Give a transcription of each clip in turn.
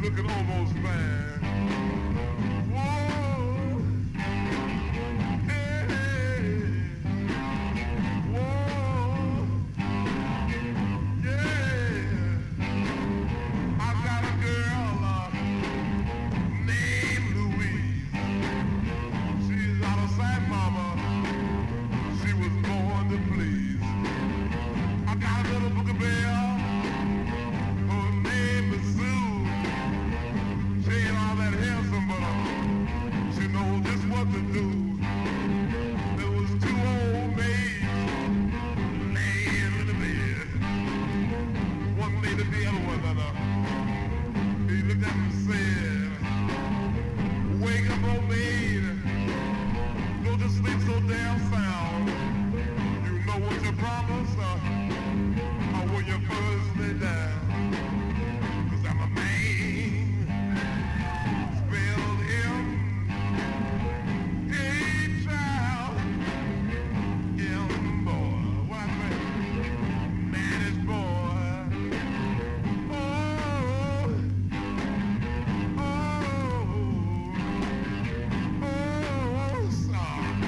looking almost bad. Whoa, hey, whoa, yeah. I got a girl named Louise. She's out of sight, mama. She was born to please. I got a little boogie bear. Her name is Sue. She ain't all that handsome, but she knows just what to do. There was two old maids laying in the bed. One laid at the other one, and he looked at me and said, "Wake up, old maid. Go to sleep so damn sound. You know what you promised, or will you first lay down? 'Cause I'm a man, spelled M, child, M boy, what I say? Man is boy. Oh, son.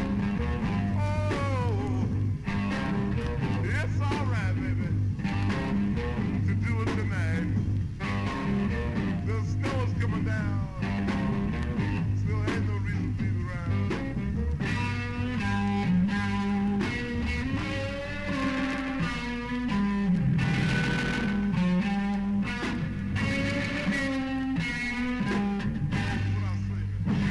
Oh, it's all right, baby, to do it tonight. The snow is coming down. Still ain't no reason to be around. What I say?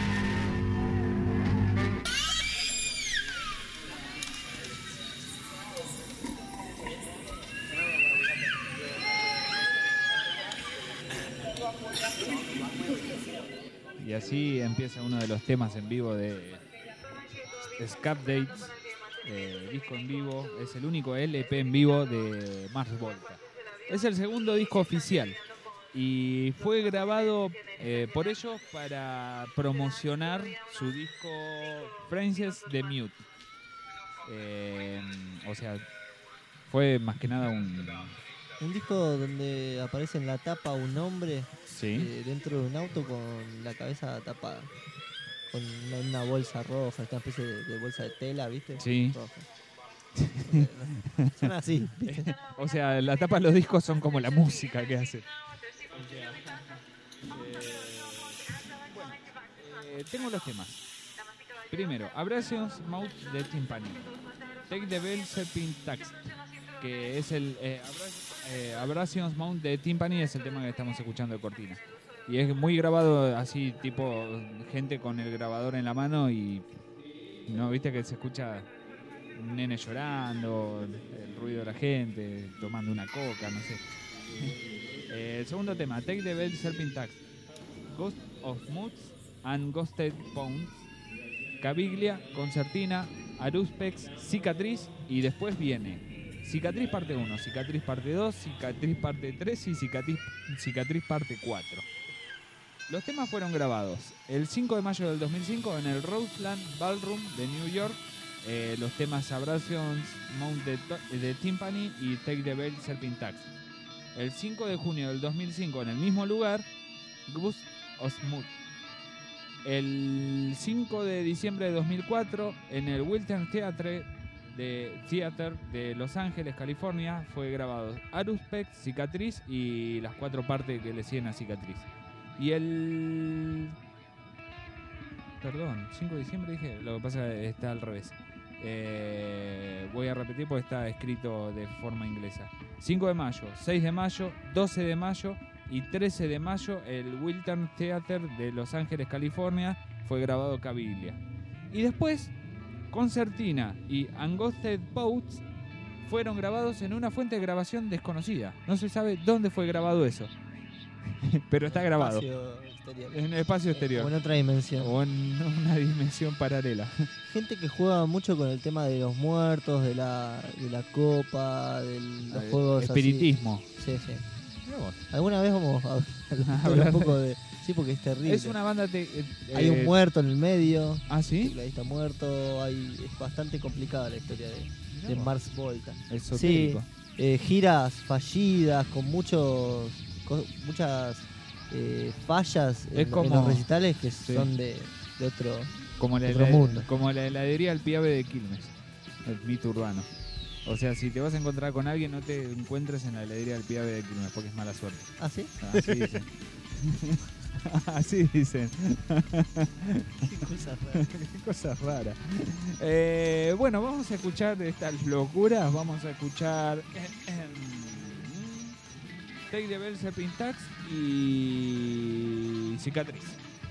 Y así empieza uno de los temas en vivo de Escape Dates, disco en vivo. Es el único LP en vivo de Mars Volta. Es el segundo disco oficial y fue grabado por ellos para promocionar su disco Frances the Mute. O sea, fue más que nada Un disco donde aparece en la tapa un hombre dentro de un auto con la cabeza tapada. Con una bolsa roja, una especie de bolsa de tela, ¿viste? Sí. Roja. Son así, ¿viste? O sea, la tapa de los discos son como la música que hace. Tengo los temas. Primero, Abrasions Mouth de Timpani. Take the Bell Serpent Tax, que es el Abrasions Mount de Timpani, es el tema que estamos escuchando de cortina. Y es muy grabado así, tipo gente con el grabador en la mano y no, viste que se escucha un nene llorando, el ruido de la gente, tomando una coca, no sé. El segundo tema, Take the Bell Serpent Tax, Ghost of Moods and Ghosted Bones, Caviglia, Concertina, Aruspex, Cicatriz, y después viene Cicatriz parte 1, Cicatriz parte 2, Cicatriz parte 3 y Cicatriz parte 4. Los temas fueron grabados el 5 de mayo del 2005 en el Roseland Ballroom de New York. Los temas Abrasions Mount de Timpani y Take the Bell Serpent Tax. El 5 de junio del 2005 en el mismo lugar, Ghost of Moods. El 5 de diciembre de 2004 en el Wiltern Theatre de Los Ángeles, California, fue grabado Aruspex, Cicatriz y las 4 partes que le siguen a Cicatriz. Y el... Perdón, 5 de diciembre dije, lo que pasa es que está al revés. Voy a repetir porque está escrito de forma inglesa. 5 de mayo, 6 de mayo, 12 de mayo y 13 de mayo el Wiltern Theatre de Los Ángeles, California, fue grabado Caviglia. Y después Concertina y Ghosted Bones fueron grabados en una fuente de grabación desconocida. No se sabe dónde fue grabado eso. Pero está grabado. En el espacio exterior. O en otra dimensión. O en una dimensión paralela. Gente que juega mucho con el tema de los muertos, de la copa, de los juegos espiritismo. Así. Sí. Alguna vez vamos a hablar un poco de... Sí, porque es terrible. Es una banda... hay un muerto en el medio. ¿Ah, sí? El tecladista muerto. Es bastante complicada la historia de Mars Volta. Esotérico. Sí, giras fallidas con muchas fallas Es en como- los recitales que sí. son de otro... Como la, Otro mundo. como la heladería El Piave de Quilmes, el mito urbano. O sea, si te vas a encontrar con alguien, no te encuentres en la heladería El Piave de Quilmes, porque es mala suerte. ¿Ah, sí? Así dicen. Así dicen. Qué cosa rara. Qué cosa rara. Bueno, vamos a escuchar estas locuras. Vamos a escuchar Take the Bell, Serpent Tax y Cicatriz.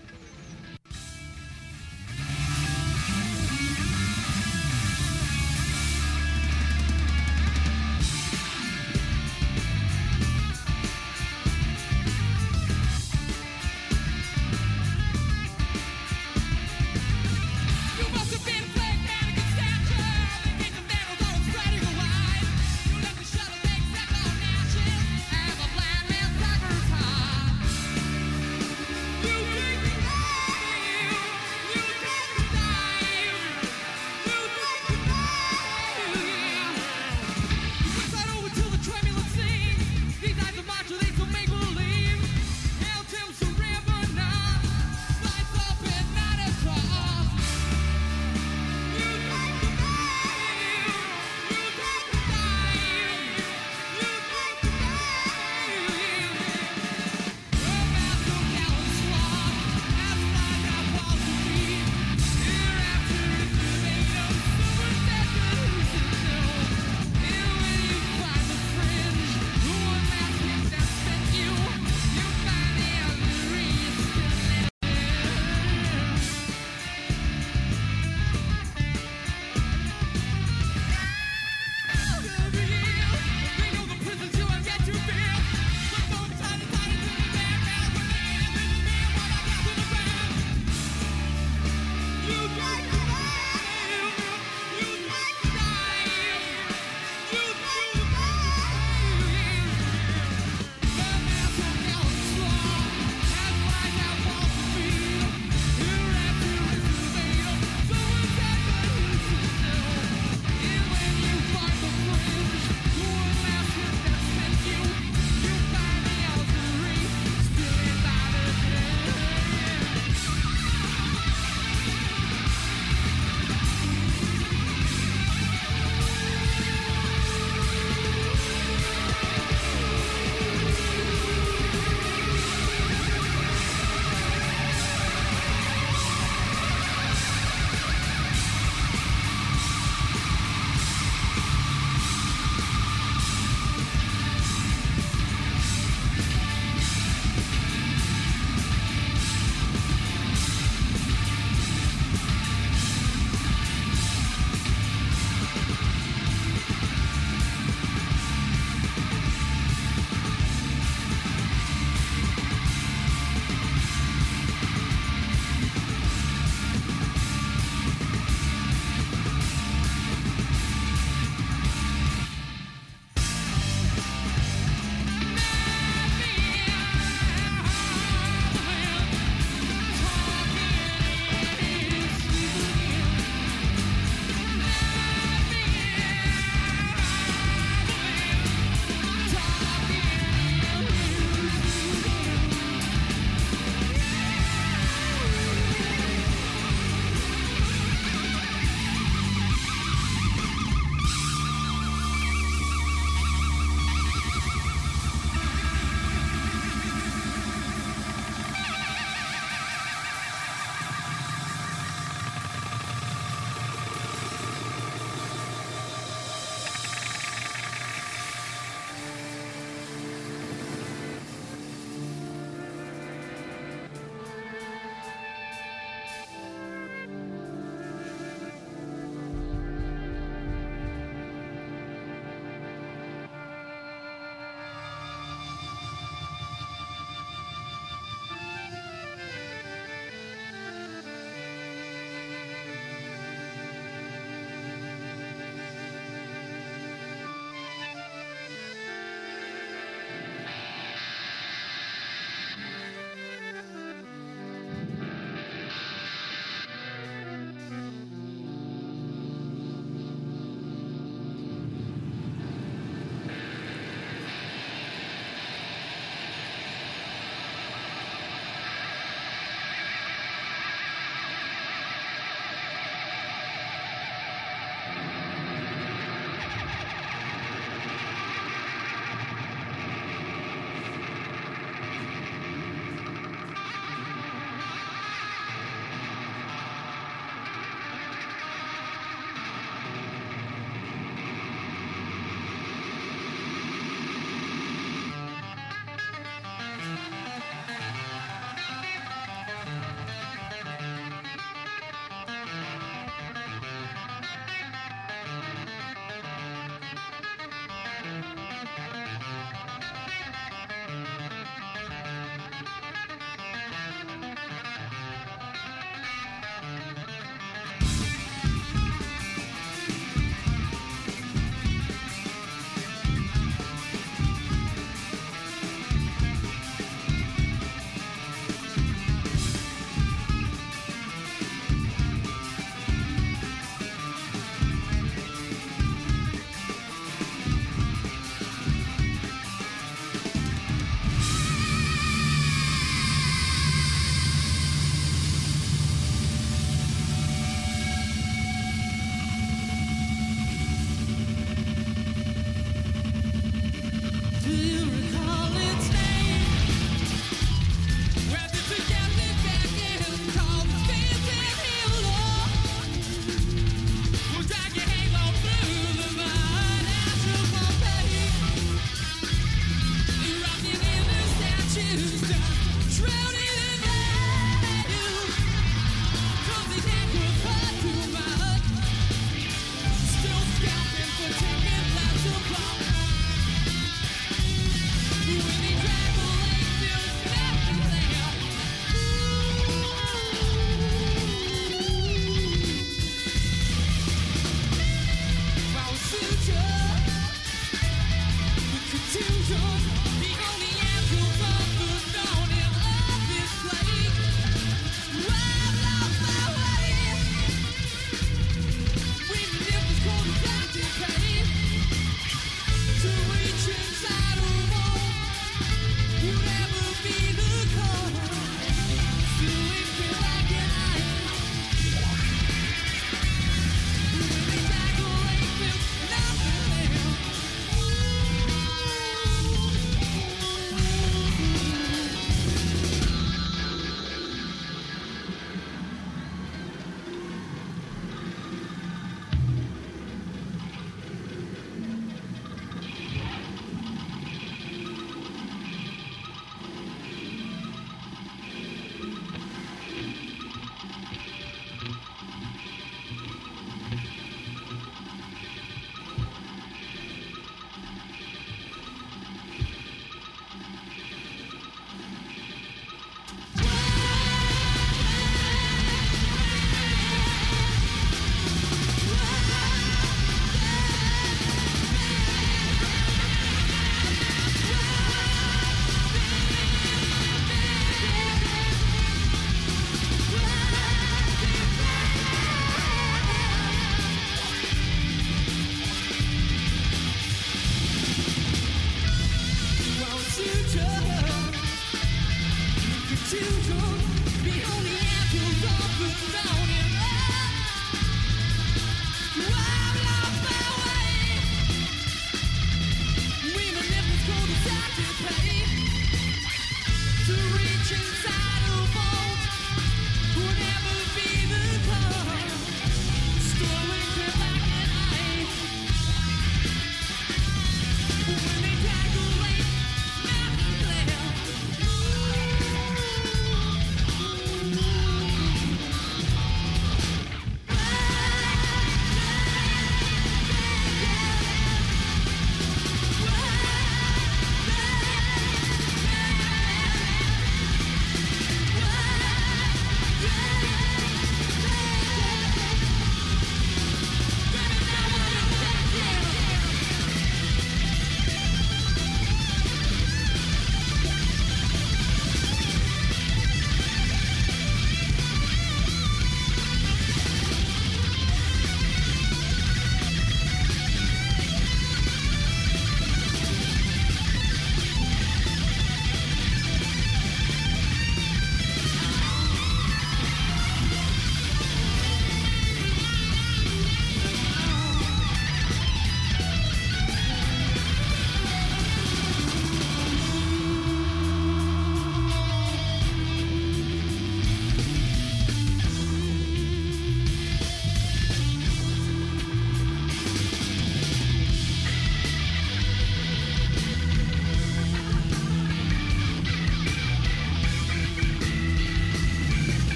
You must have been playing panic and stature. They think the metal's all spreading wide. You let the shuttle take second ashes as a blind man's dagger's high. You think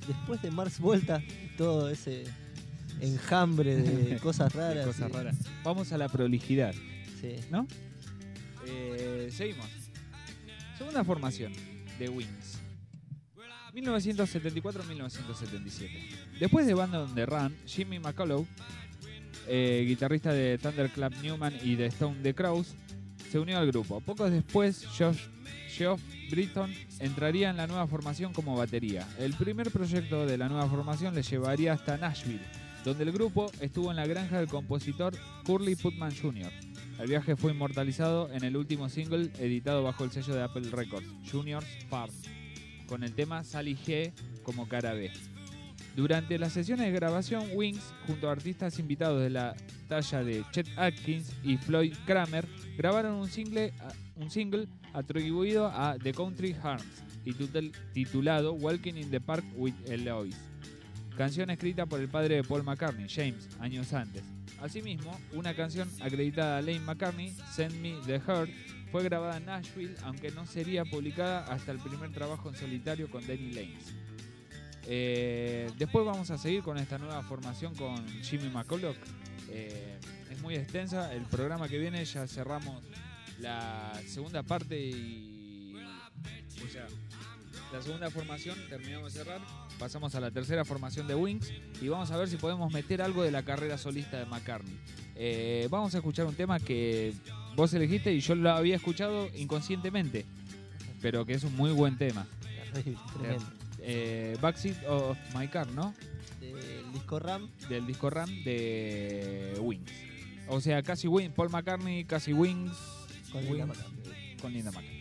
después de Mars Volta, todo ese enjambre de cosas raras. Cosas raras. Vamos a la prolijidad, Sí. ¿no? Seguimos. Segunda formación de Wings. 1974-1977. Después de Band on the Run, Jimmy McCullough, guitarrista de Thunderclap Newman y de Stone the Crows, se unió al grupo. Poco después, Geoff Britton entraría en la nueva formación como batería. El primer proyecto de la nueva formación le llevaría hasta Nashville, donde el grupo estuvo en la granja del compositor Curly Putman Jr. El viaje fue inmortalizado en el último single editado bajo el sello de Apple Records, Junior's Farm, con el tema Sally G como cara B. Durante las sesiones de grabación, Wings, junto a artistas invitados de la talla de Chet Atkins y Floyd Kramer, grabaron un single atribuido a The Country Harms y titulado Walking in the Park with Eloise, canción escrita por el padre de Paul McCartney, James, años antes. Asimismo, una canción acreditada a Lane McCartney, Send Me the Heart, fue grabada en Nashville, aunque no sería publicada hasta el primer trabajo en solitario con Denny Lanes. Después vamos a seguir con esta nueva formación con Jimmy McCullough. Es muy extensa. El programa que viene ya cerramos la segunda parte y o sea, la segunda formación terminamos de cerrar. Pasamos a la tercera formación de Wings y vamos a ver si podemos meter algo de la carrera solista de McCartney. Vamos a escuchar un tema que vos elegiste y yo lo había escuchado inconscientemente, pero que es un muy buen tema. Terrible, tremendo. Backseat of My Car, ¿no? Del disco Ram. Del disco Ram de Wings. O sea, casi Wings, Paul McCartney, casi Wings. Con Linda McCartney. Con Linda McCartney.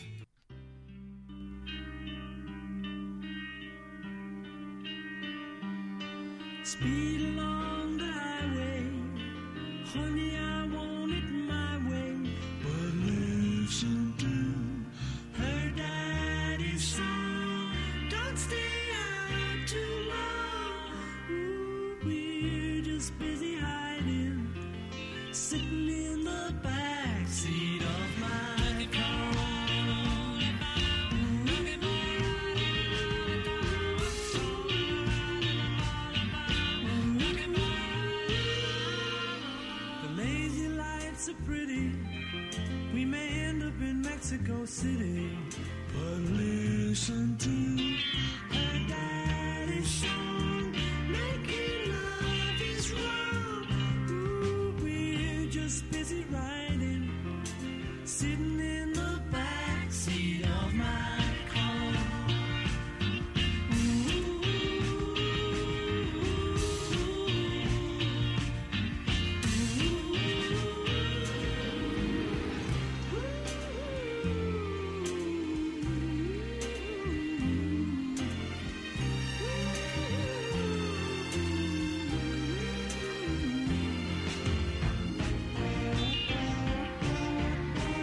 Speed along the highway, honey, I want it my way. But listen to her daddy's song. Don't stay out too long. Ooh, we're just busy hiding, sitting in the back seat of my car. The lazy lights are pretty. We may end up in Mexico City. But listen to her daddy's song. Making love is wrong. Ooh, we're just busy riding, sitting